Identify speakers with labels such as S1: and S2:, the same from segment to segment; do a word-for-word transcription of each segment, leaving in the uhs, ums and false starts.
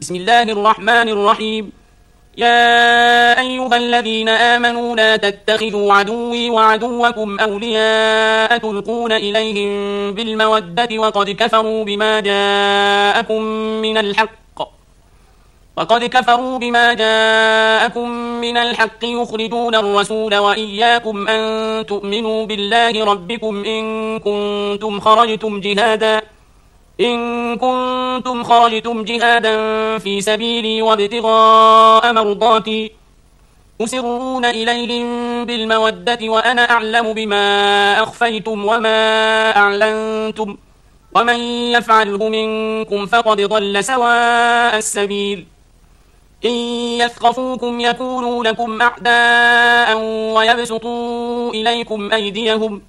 S1: بسم الله الرحمن الرحيم. يا أيها الذين آمنوا لا تتخذوا عدوي وعدوكم أولياء تلقون إليهم بالمودة وقد كفروا بما جاءكم من الحق وقد كفروا بما جاءكم من الحق يخرجون الرسول وإياكم أن تؤمنوا بالله ربكم إن كنتم خرجتم جهادا إن كنتم خرجتم جهادا في سبيلي وابتغاء مرضاتي تسرون إليهم بالمودة وأنا أعلم بما أخفيتم وما أعلنتم ومن يفعله منكم فقد ضل سواء السبيل. إن يثقفوكم يكونوا لكم أعداء ويبسطوا إليكم أيديهم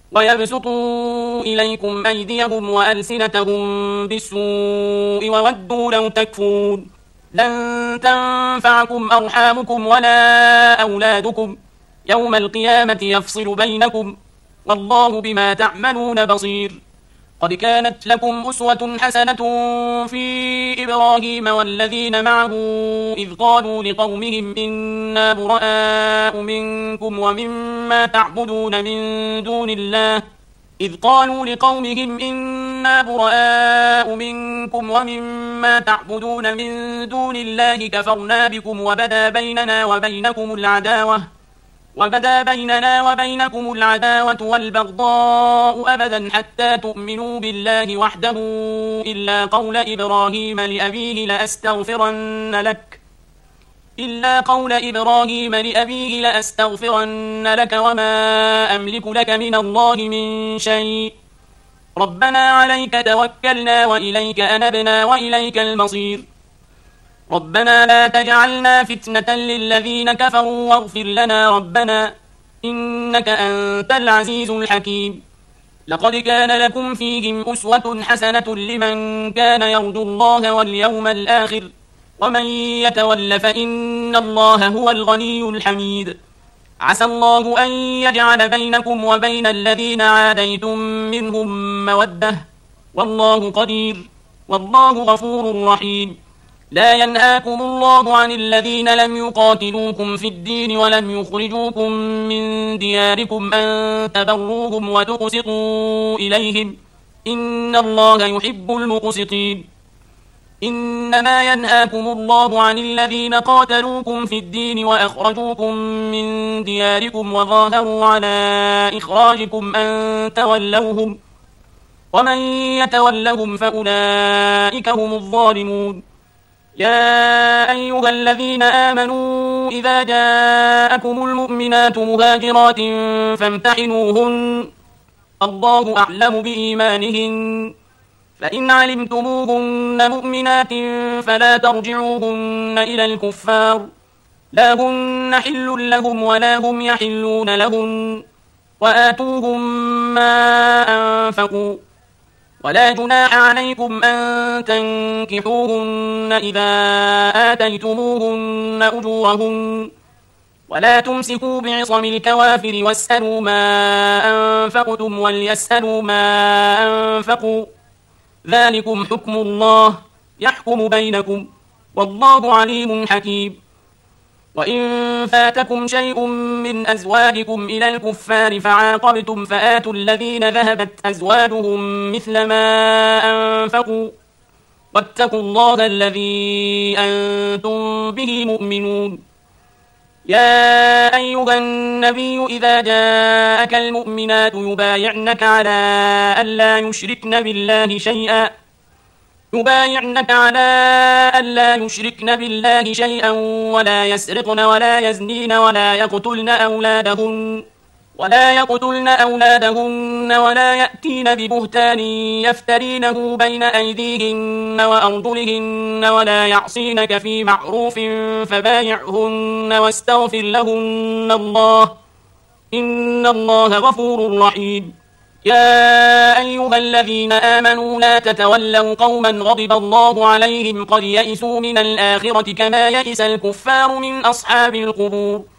S1: ويبسطوا إليكم أيديهم وألسنتهم بالسوء وودوا لو تكفرون. لن تنفعكم أرحامكم ولا أولادكم يوم القيامة يفصل بينكم والله بما تعملون بصير. قد كانت لكم أسوة حسنة في إبراهيم والذين معه إذ قالوا لقومهم إنا براء منكم ومما تعبدون من دون الله إذ قالوا لقومهم إنا براء منكم ومما تعبدون من دون الله كفرنا بكم وبدا بيننا وبينكم العداوة وبدا بيننا وبينكم العداوة والبغضاء أبدا حتى تؤمنوا بالله وحده إلا قول إبراهيم لأبيه لأستغفرن لك إلا قول إبراهيم لأبيه لأستغفرن لك وما أملك لك من الله من شيء ربنا عليك توكلنا وإليك أنبنا وإليك المصير. ربنا لا تجعلنا فتنة للذين كفروا واغفر لنا ربنا إنك أنت العزيز الحكيم. لقد كان لكم فيهم أسوة حسنة لمن كان يرجو الله واليوم الآخر ومن يتول فإن الله هو الغني الحميد. عسى الله أن يجعل بينكم وبين الذين عاديتم منهم مودة والله قدير والله غفور رحيم. لا ينهاكم الله عن الذين لم يقاتلوكم في الدين ولم يخرجوكم من دياركم أن تبروهم وتقسطوا إليهم إن الله يحب المقسطين. إنما ينهاكم الله عن الذين قاتلوكم في الدين وأخرجوكم من دياركم وظاهروا على إخراجكم أن تولوهم ومن يتولهم فأولئك هم الظالمون. يا أيها الذين آمنوا إذا جاءكم المؤمنات مهاجرات فامتحنوهن الله أعلم بإيمانهن فإن علمتموهن مؤمنات فلا ترجعوهن إلى الكفار لا هن حل لهم ولا هم يحلون لهن وآتوهم ما أنفقوا ولا جناح عليكم أن تنكحوهن إذا آتيتموهن أجورهن ولا تمسكوا بعصم الكوافر واسألوا ما أنفقتم وليسألوا ما أنفقوا ذلكم حكم الله يحكم بينكم والله عليم حكيم. وإن فاتكم شيء من أزواجكم إلى الكفار فعاقبتم فآتوا الذين ذهبت أزواجهم مثل ما أنفقوا واتقوا الله الذي أنتم به مؤمنون. يا أيها النبي إذا جاءك المؤمنات يبايعنك على ألا يشركن بالله شيئا يبايعنك على ألا يشركن بالله شيئا ولا يسرقن ولا يزنين ولا يقتلن أولادهن ولا يقتلن أولادهن ولا يأتين ببهتان يفترينه بين أيديهن وأرجلهن ولا يعصينك في معروف فبايعهن واستغفر لهن الله إن الله غفور رحيم. يا أيها الذين آمنوا لا تتولوا قوما غضب الله عليهم قد يئسوا من الآخرة كما يئس الكفار من أصحاب القبور